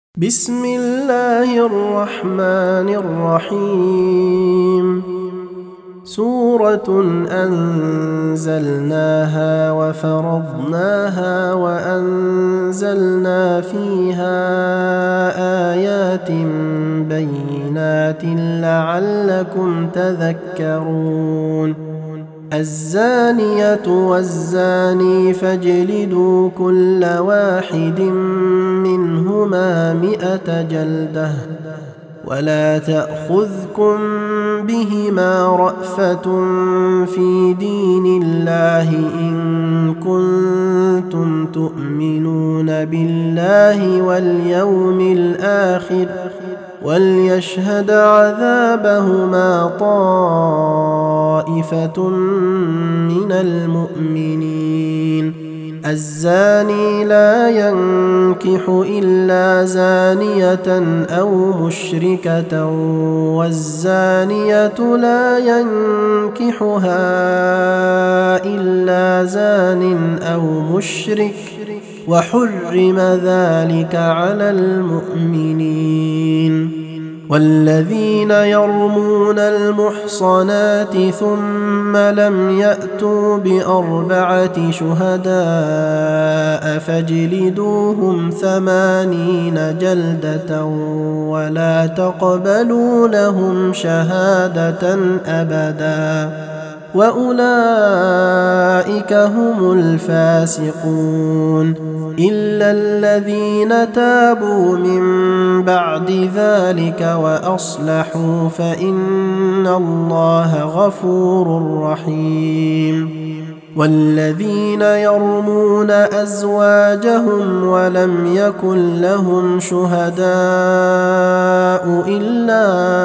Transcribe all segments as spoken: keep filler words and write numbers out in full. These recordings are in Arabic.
بسم الله الرحمن الرحيم سورة أنزلناها وفرضناها وأنزلنا فيها آيات بينات لعلكم تذكرون الزانية والزاني فاجلدوا كل واحد منهما مئة جلدة ولا تأخذكم بهما رأفة في دين الله إن كنتم تؤمنون بالله واليوم الآخر وليشهد عذابهما طائفة من المؤمنين الزاني لا ينكح إلا زانية أو مشركة والزانية لا ينكحها إلا زان أو مشرك وحرم ذلك على المؤمنين والذين يرمون المحصنات ثم لم يأتوا بأربعة شهداء فاجلدوهم ثمانين جلدة ولا تقبلوا لهم شهادة أبدا وأولئك هم الفاسقون إلا الذين تابوا من بعد ذلك وأصلحوا فإن الله غفور رحيم والذين يرمون أزواجهم ولم يكن لهم شهداء إلا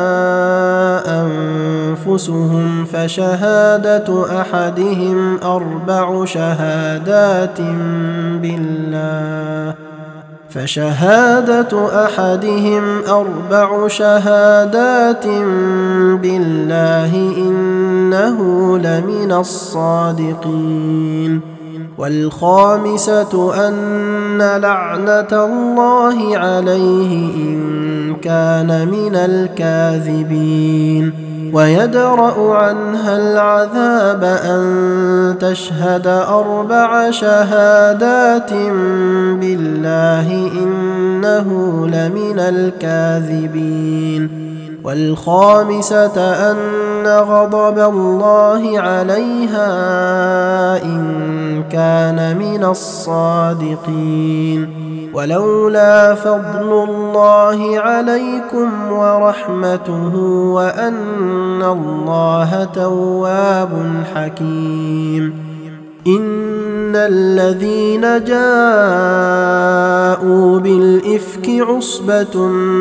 أنفسهم فشهادة أحدهم أربع شهادات بالله فشهادة أحدهم أربع شهادات بالله إنه لمن الصادقين والخامسة أن لعنة الله عليه إن كان من الكاذبين ويدرأ عنها العذاب أن تشهد أربع شهادات بالله إنه لمن الكاذبين والخامسة أن غضب الله عليها إن كان من الصادقين ولولا فضل الله عليكم ورحمته وأن الله تواب حكيم إن الذين جاءوا بالإفك عصبة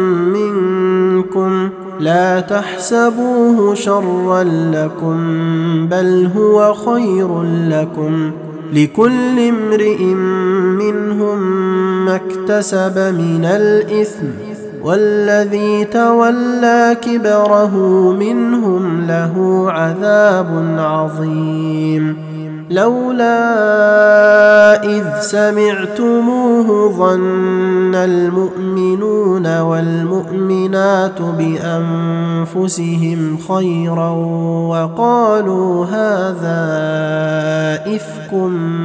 منكم لا تحسبوه شرا لكم بل هو خير لكم لكل امرئ منهم ما اكتسب من الإثم والذي تولى كبره منهم له عذاب عظيم لولا إذ سمعتموه ظن المؤمنون والمؤمنات بأنفسهم خيرا وقالوا هذا إفك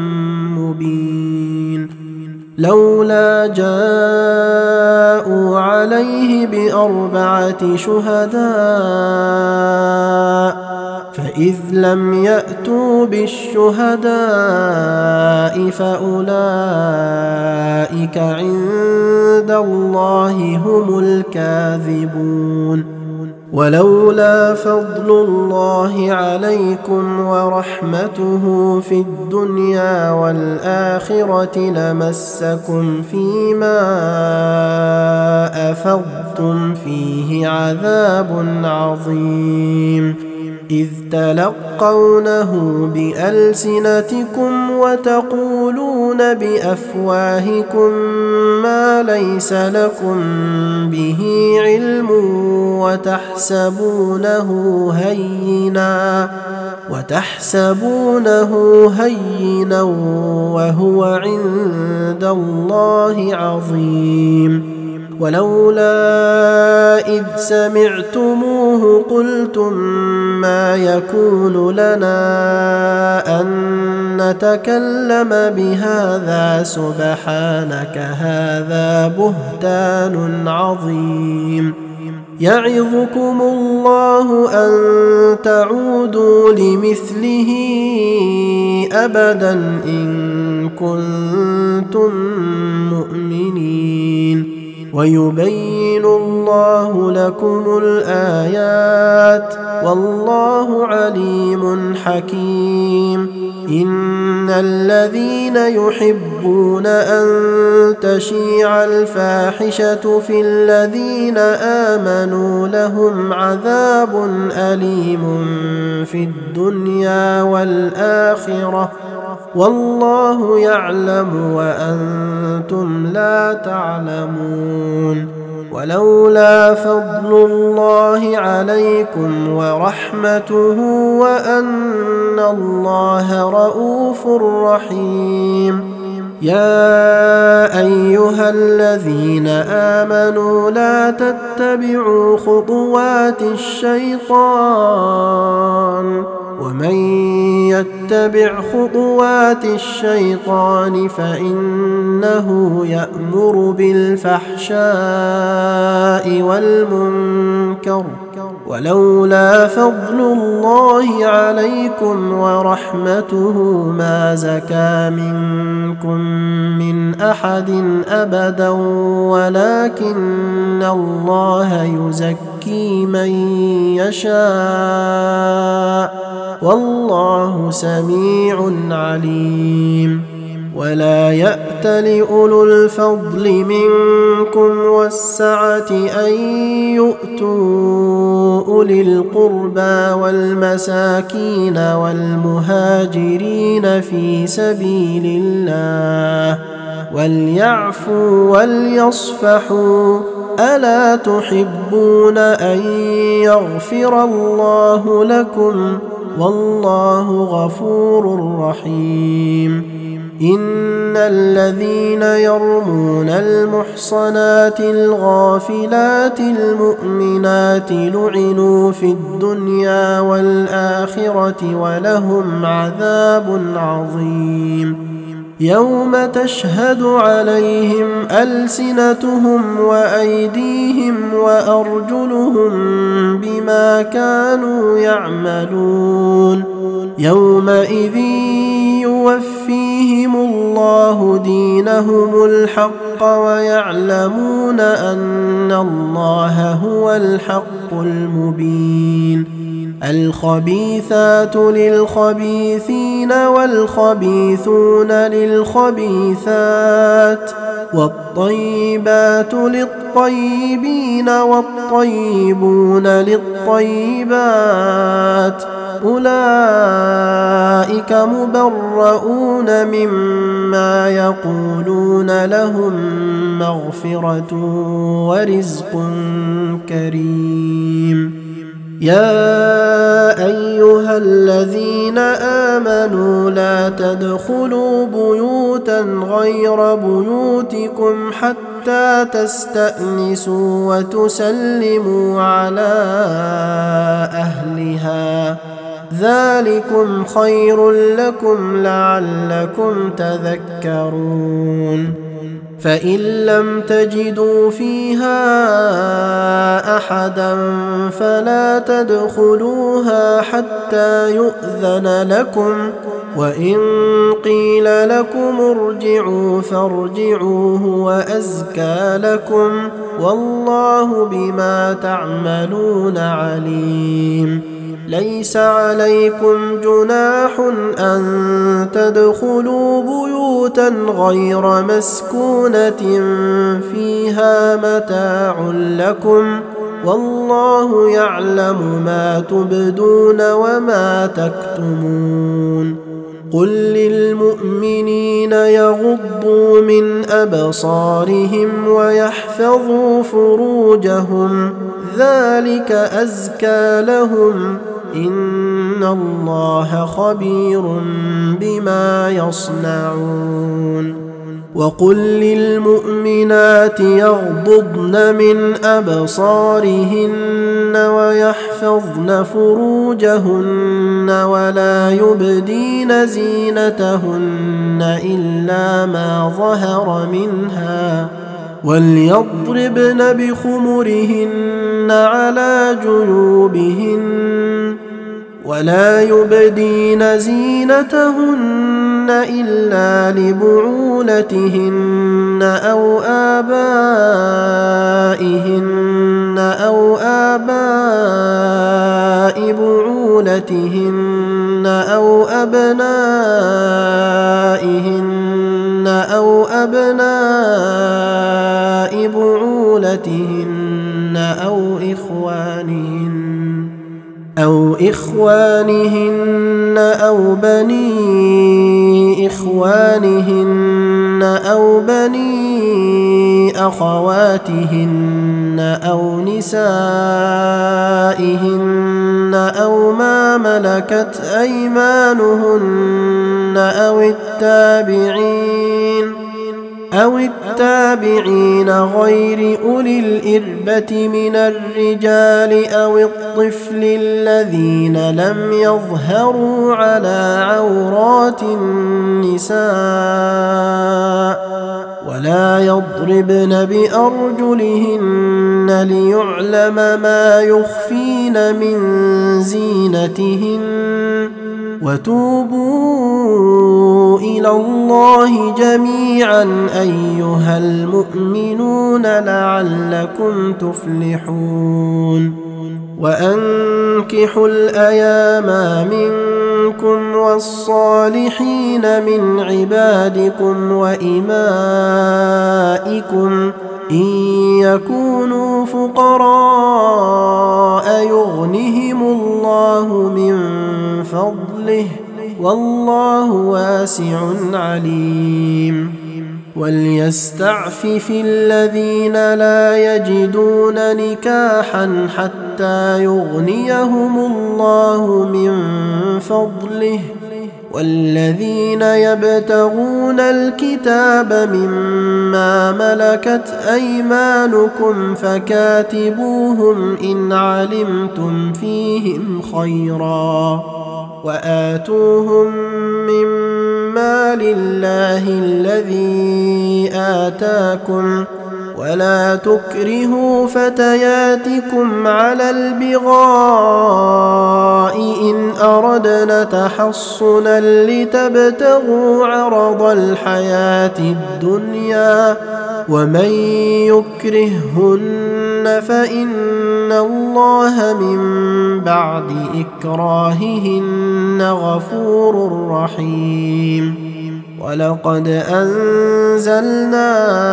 مبين لولا جاءوا عليه بأربعة شهداء فإذ لم يأتوا بالشهداء فأولئك عند الله هم الكاذبون ولولا فضل الله عليكم ورحمته في الدنيا والآخرة لمسكم فيما أفضتم فيه عذاب عظيم إذ تلقونه بألسنتكم وتقولون بأفواهكم ما ليس لكم به علم وتحسبونه هينا وتحسبونه هينا وهو عند الله عظيم ولولا إذ سمعتموه قلتم ما يكون لنا أن نتكلم بهذا سبحانك هذا بهتان عظيم يعظكم الله أن تعودوا لمثله أبدا إن كنتم مؤمنين ويبين الله لكم الآيات والله عليم حكيم إن الذين يحبون أن تشيع الفاحشة في الذين آمنوا لهم عذاب أليم في الدنيا والآخرة والله يعلم وأنتم لا تعلمون ولولا فضل الله عليكم ورحمته وأن الله رؤوف رحيم يا أيها الذين آمنوا لا تتبعوا خطوات الشيطان ومن يتبع خطوات الشيطان فإنه يأمر بالفحشاء والمنكر ولولا فضل الله عليكم ورحمته ما زكى منكم من أحد أبدا ولكن الله يزكي من يشاء والله سميع عليم ولا يأت لأولو الفضل منكم والسعة أن يؤتوا أولي القربى والمساكين والمهاجرين في سبيل الله وليعفوا وليصفحوا ألا تحبون أن يغفر الله لكم والله غفور رحيم إن الذين يرمون المحصنات الغافلات المؤمنات لعنوا في الدنيا والآخرة ولهم عذاب عظيم يوم تشهد عليهم ألسنتهم وأيديهم وأرجلهم بما كانوا يعملون يومئذ يوفيهم الله دينهم الحق ويعلمون أن الله هو الحق المبين الخبيثات للخبيثين والخبيثون للخبيثات والطيبات للطيبين والطيبون للطيبات أولئك مبرؤون مما يقولون لهم مغفرة ورزق كريم يا أيها الذين آمنوا لا تدخلوا بيوتا غير بيوتكم حتى تستأنسوا وتسلموا على أهلها ذلكم خير لكم لعلكم تذكرون فإن لم تجدوا فيها أحدا فلا تدخلوها حتى يؤذن لكم وإن قيل لكم ارجعوا فارجعوا هو أزكى لكم والله بما تعملون عليم ليس عليكم جناح أن تدخلوا بيوتا غير مسكونة فيها متاع لكم والله يعلم ما تبدون وما تكتمون قل للمؤمنين يغضوا من أبصارهم ويحفظوا فروجهم ذلك أزكى لهم إن الله خبير بما يصنعون وقل للمؤمنات يغضضن من أبصارهن ويحفظن فروجهن ولا يبدين زينتهن إلا ما ظهر منها وليضربن بخمرهن على جيوبهن ولا يبدين زينتهن إلا لبعولتهن أو آبائهن أو آباء بعولتهن أو أبنائهن أو أبناء بعولتهن أو إخوانهن أو إخوانهن أو بني إخوانهن أو بني أخواتهن أو نسائهن أو ما ملكت أيمانهن أو التابعين أو التابعين غير أولي الإربة من الرجال أو الطفل الذين لم يظهروا على عورات النساء ولا يضربن بأرجلهن ليعلم ما يخفين من زينتهن وتوبوا إلى الله جميعا أيها المؤمنون لعلكم تفلحون وأنكحوا الأيام منكم والصالحين من عبادكم وإمائكم إن يكونوا فقراء يغنهم الله من فضله والله واسع عليم وليستعفف الذين لا يجدون نكاحا حتى يغنيهم الله من فضله والذين يبتغون الكتاب مما ملكت أيمانكم فكاتبوهم إن علمتم فيهم خيرا وآتوهم مما لله الذي آتاكم ولا تكرهوا فتياتكم على البغاء إن أردنا تحصنا لتبتغوا عرض الحياة الدنيا ومن يكرههن فإن الله من بعد إكراههن غفور رحيم ولقد أنزلنا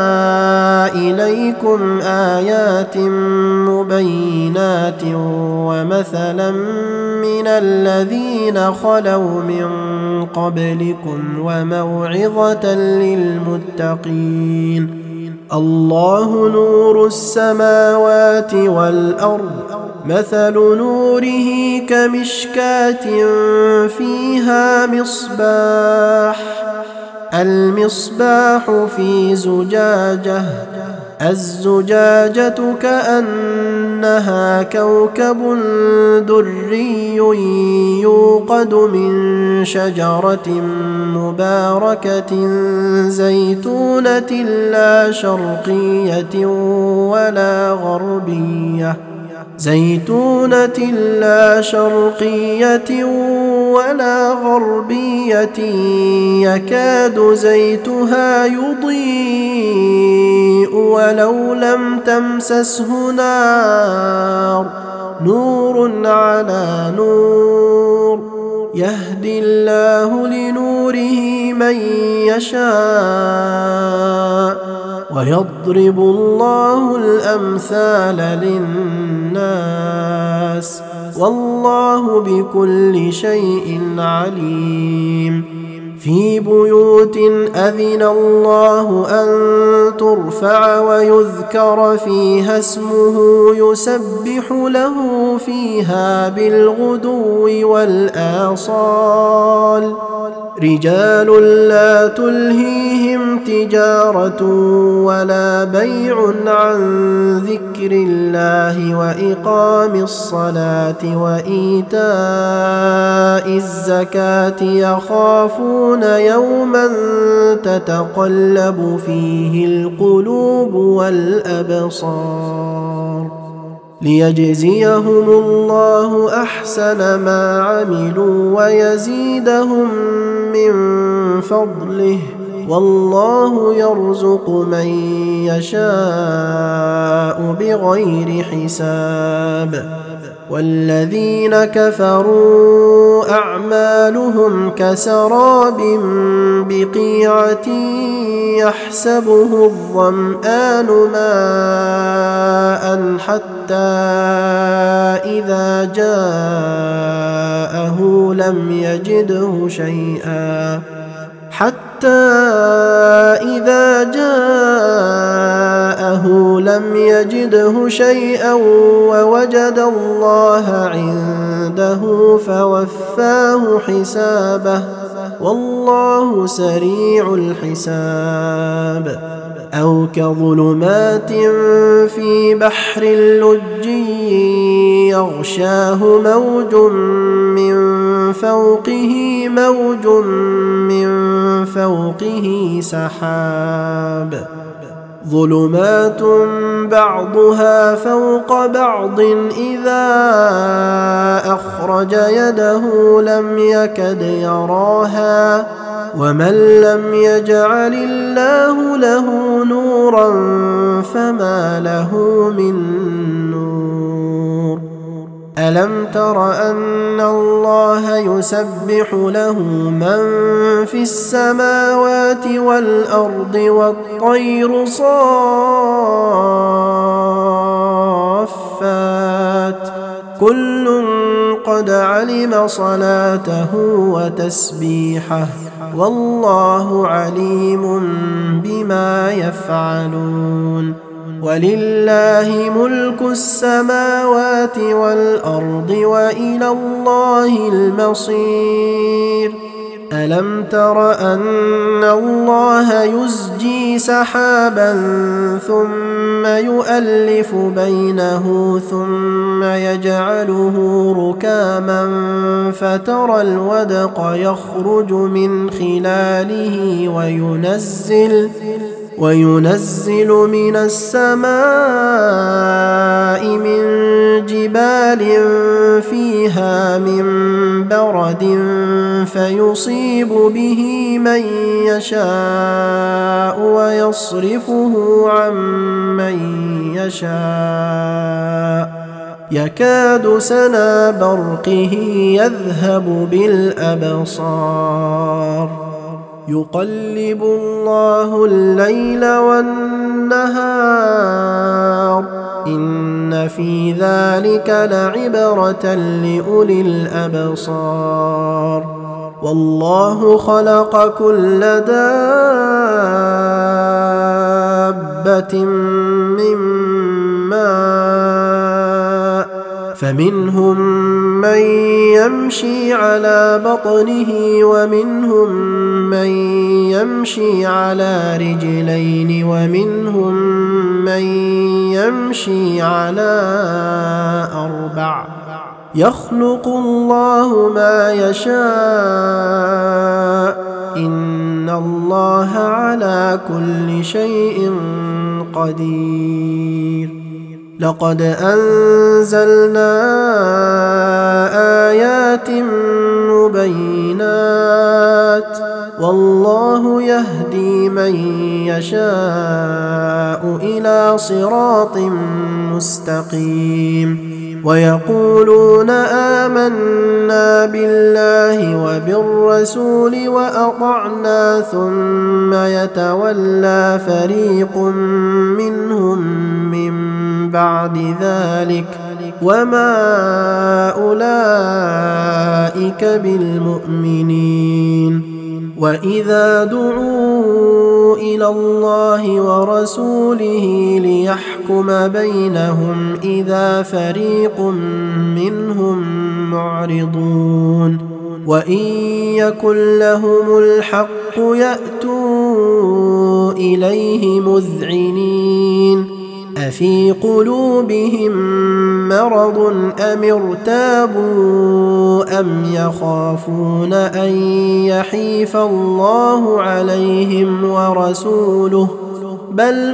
إليكم آيات مبينات ومثلا من الذين خلوا من قبلكم وموعظة للمتقين الله نور السماوات والأرض مثل نوره كمشكاة فيها مصباح المصباح في زجاجة الزجاجة كأنها كوكب دري يوقد من شجرة مباركة زيتونة لا شرقية ولا غربية زيتونة لا شرقية ولا غربية يكاد زيتها يضيء ولو لم تمسسه نار نور على نور يهدي الله لنوره من يشاء ويضرب الله الأمثال للناس والله بكل شيء عليم في بيوت أذن الله أن ترفع ويذكر فيها اسمه يسبح له فيها بالغدو والآصال رجال لا تلهيهم تجارة ولا بيع عن ذكر الله وإقام الصلاة وإيتاء الزكاة يخافون يوما تتقلب فيه القلوب والأبصار ليجزيهم الله أحسن ما عملوا ويزيدهم من فضله والله يرزق من يشاء بغير حساب. والذين كفروا أعمالهم كسراب بقيعة يحسبه الظمآن ماء حتى إذا جاءه لم يجده شيئا حتى إذا جاءه لم يجده شيئا ووجد الله عنده فوفاه حسابه والله سريع الحساب. أو كظلمات في بحر لجي يغشاه موج من فوقه موج من فوقه سحاب ظلمات بعضها فوق بعض إذا أخرج يده لم يكد يراها ومن لم يجعل الله له نورا فما له من نور. ألم تر أن الله يسبح له من في السماوات والأرض والطير صافات كل قد علم صلاته وتسبيحه والله عليم بما يفعلون. ولله ملك السماوات والأرض وإلى الله المصير. ألم تر أن الله يزجي سحابا ثم يؤلف بينه ثم يجعله ركاما فترى الودق يخرج من خلاله وينزل وينزل من السماء من جبال فيها من برد فيصيب به من يشاء ويصرفه عن من يشاء يكاد سنا برقه يذهب بالأبصار. يقلب الله الليل والنهار إن في ذلك لعبرة لأولي الأبصار. والله خلق كل دابة من ماء فمنهم من يمشي على بطنه ومنهم من يمشي على رجلين ومنهم من يمشي على أربع يخلق الله ما يشاء إن الله على كل شيء قدير. لقد أنزلنا آيات مبينات والله يهدي من يشاء إلى صراط مستقيم. ويقولون آمنا بالله وبالرسول وأطعنا ثم يتولى فريق منهم من بعد ذلك وما أولئك بالمؤمنين. وإذا دعوا إلى الله ورسوله ليحكم بينهم إذا فريق منهم معرضون. وإن يكن لهم الحق يأتوا إليه مذعنين أفي قلوبهم مرض أم ارتابوا أم يخافون أن يحيف الله عليهم ورسوله بل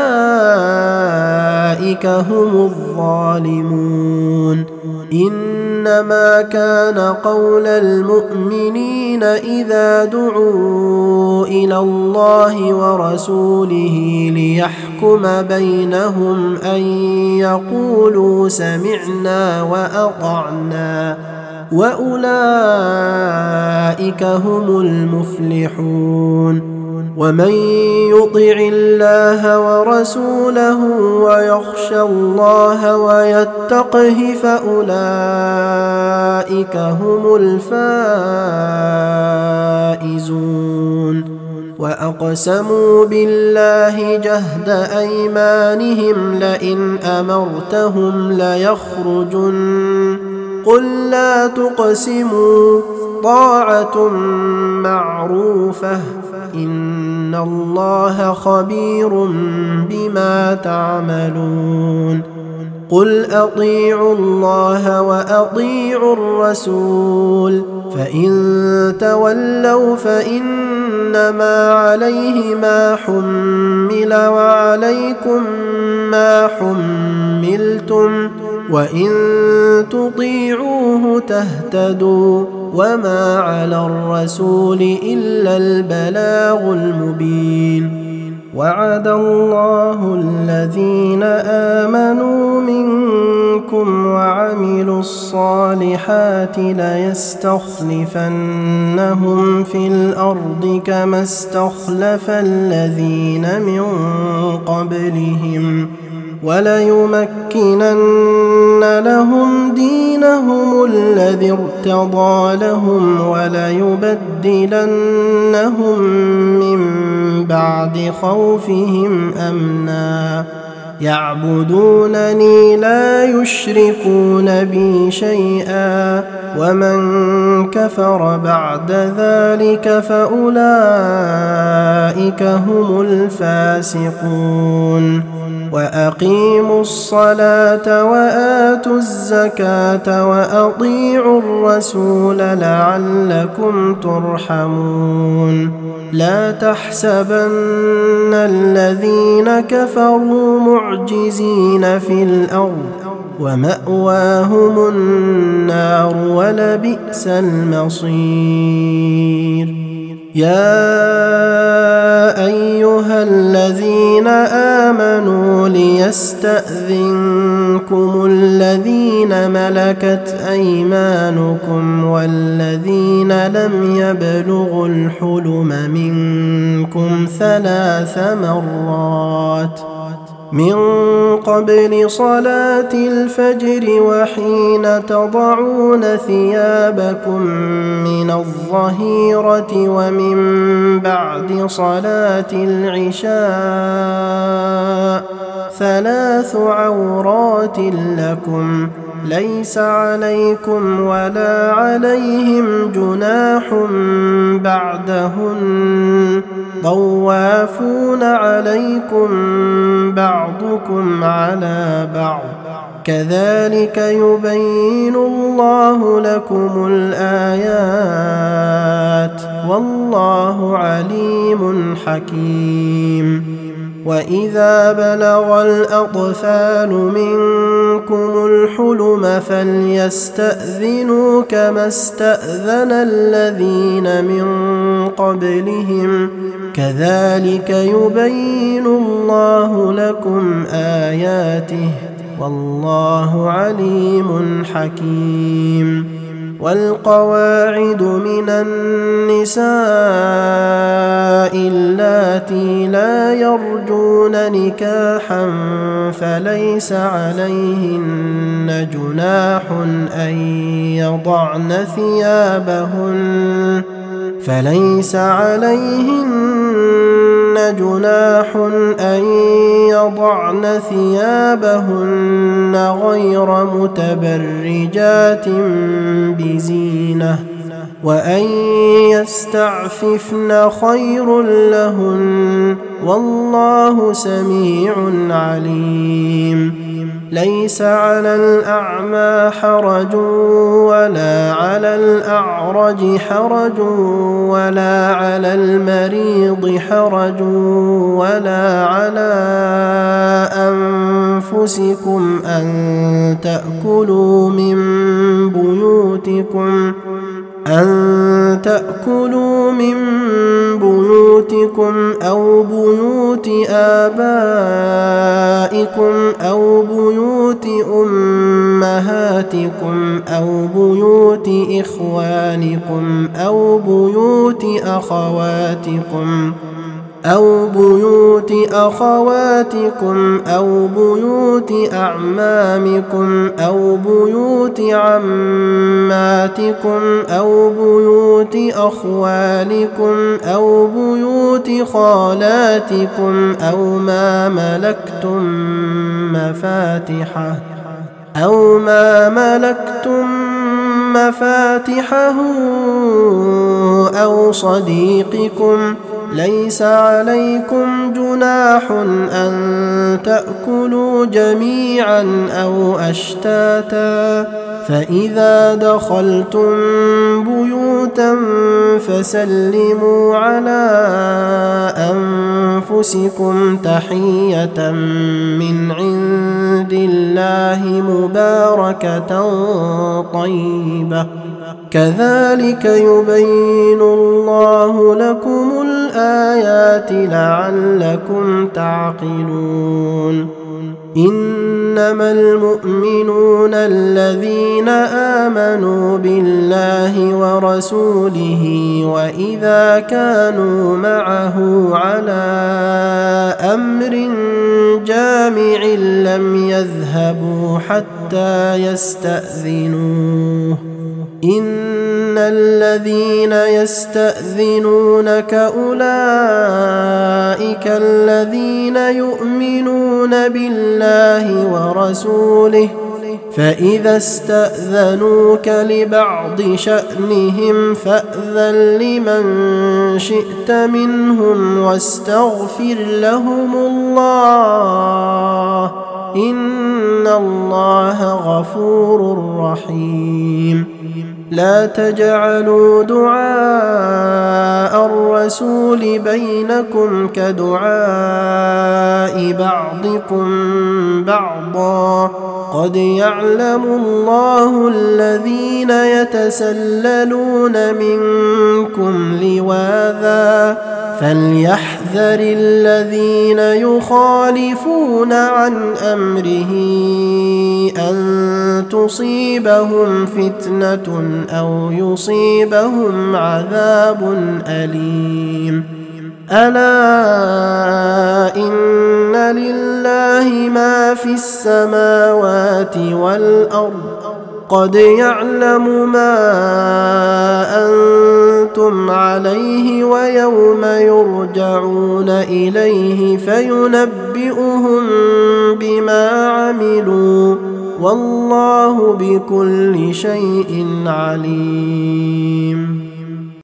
أولئك هم الظالمون إنما كان قول المؤمنين إذا دعوا إلى الله ورسوله ليحكم بينهم أن يقولوا سمعنا وأطعنا وأولئك هم المفلحون ومن يطع الله ورسوله ويخشى الله ويتقه فأولئك هم الفائزون وأقسموا بالله جهد أيمانهم لئن أمرتهم ليخرجن قل لا تقسموا طاعة معروفة إن الله خبير بما تعملون قل أطيعوا الله وأطيعوا الرسول فإن تولوا فإنما عليه ما حمل وعليكم ما حملتم وإن تطيعوه تهتدوا وما على الرسول إلا البلاغ المبين وعد الله الذين آمنوا منكم وعملوا الصالحات ليستخلفنهم في الأرض كما استخلف الذين من قبلهم وليمكنن لهم دينهم الذي ارتضى لهم وليبدلنهم من بعد خوفهم أمنا يعبدونني لا يشركون بي شيئا ومن كفر بعد ذلك فأولئك هم الفاسقون وأقيموا الصلاة وآتوا الزكاة وأطيعوا الرسول لعلكم ترحمون لا تحسبن الذين كفروا معجزين في الأرض ومأواهم النار ولبئس المصير يا أيها الذين آمنوا ليستأذنكم الذين ملكت أيمانكم والذين لم يبلغوا الحلم منكم ثلاث مرات من قبل صلاة الفجر وحين تضعون ثيابكم من الظهيرة ومن بعد صلاة العشاء ثلاث عورات لكم ليس عليكم ولا عليهم جناح بعدهن طوافون عليكم بعضكم على بعض كذلك يبين الله لكم الآيات والله عليم حكيم وإذا بلغ الأطفال منكم الحلم فليستأذنوا كما استأذن الذين من قبلهم كذلك يبين الله لكم آياته والله عليم حكيم والقواعد من النساء اللاتي لا يرجون نكاحا فليس عليهن جناح أن يضعن ثيابهن فليس عليهن جناح أن يضعن ثيابهن غير متبرجات بزينة وأن يستعففن خير لهن والله سميع عليم. ليس على الأعمى حرج ولا على الأعرج حرج ولا على المريض حرج ولا على أنفسكم أن تأكلوا من بيوتكم أن تأكلوا من بيوتكم أو بيوت آبائكم أو بيوت أمهاتكم أو بيوت إخوانكم أو بيوت أخواتكم أو بيوت أخواتكم أو بيوت أعمامكم أو بيوت عماتكم أو بيوت أخوالكم أو بيوت خالاتكم أو ما ملكتم مفاتحه أو ما ملكتم مفاتحه أو صديقكم. ليس عليكم جناح أن تأكلوا جميعا أو أشتاتا، فإذا دخلتم بيوتا فسلموا على أنفسكم تحية من عند الله مباركة طيبة، كذلك يبين الله لكم الآيات لعلكم تعقلون. إنما المؤمنون الذين آمنوا بالله ورسوله وإذا كانوا معه على أمر جامع لم يذهبوا حتى يستأذنوه. إن الذين يستأذنونك أولئك الذين يؤمنون بالله ورسوله، فإذا استأذنوك لبعض شأنهم فأذن لمن شئت منهم واستغفر لهم الله، إن الله غفور رحيم. لا تجعلوا دعاء الرسول بينكم كدعاء بعضكم بعضا، قد يعلم الله الذين يتسللون منكم لواذا، فليحذر الذين يخالفون عن أمره أن تصيبهم فتنة أو يصيبهم عذاب أليم. ألا إن لله ما في السماوات والأرض، قد يعلم ما أنتم عليه ويوم يرجعون إليه فينبئهم بما عملوا، والله بكل شيء عليم.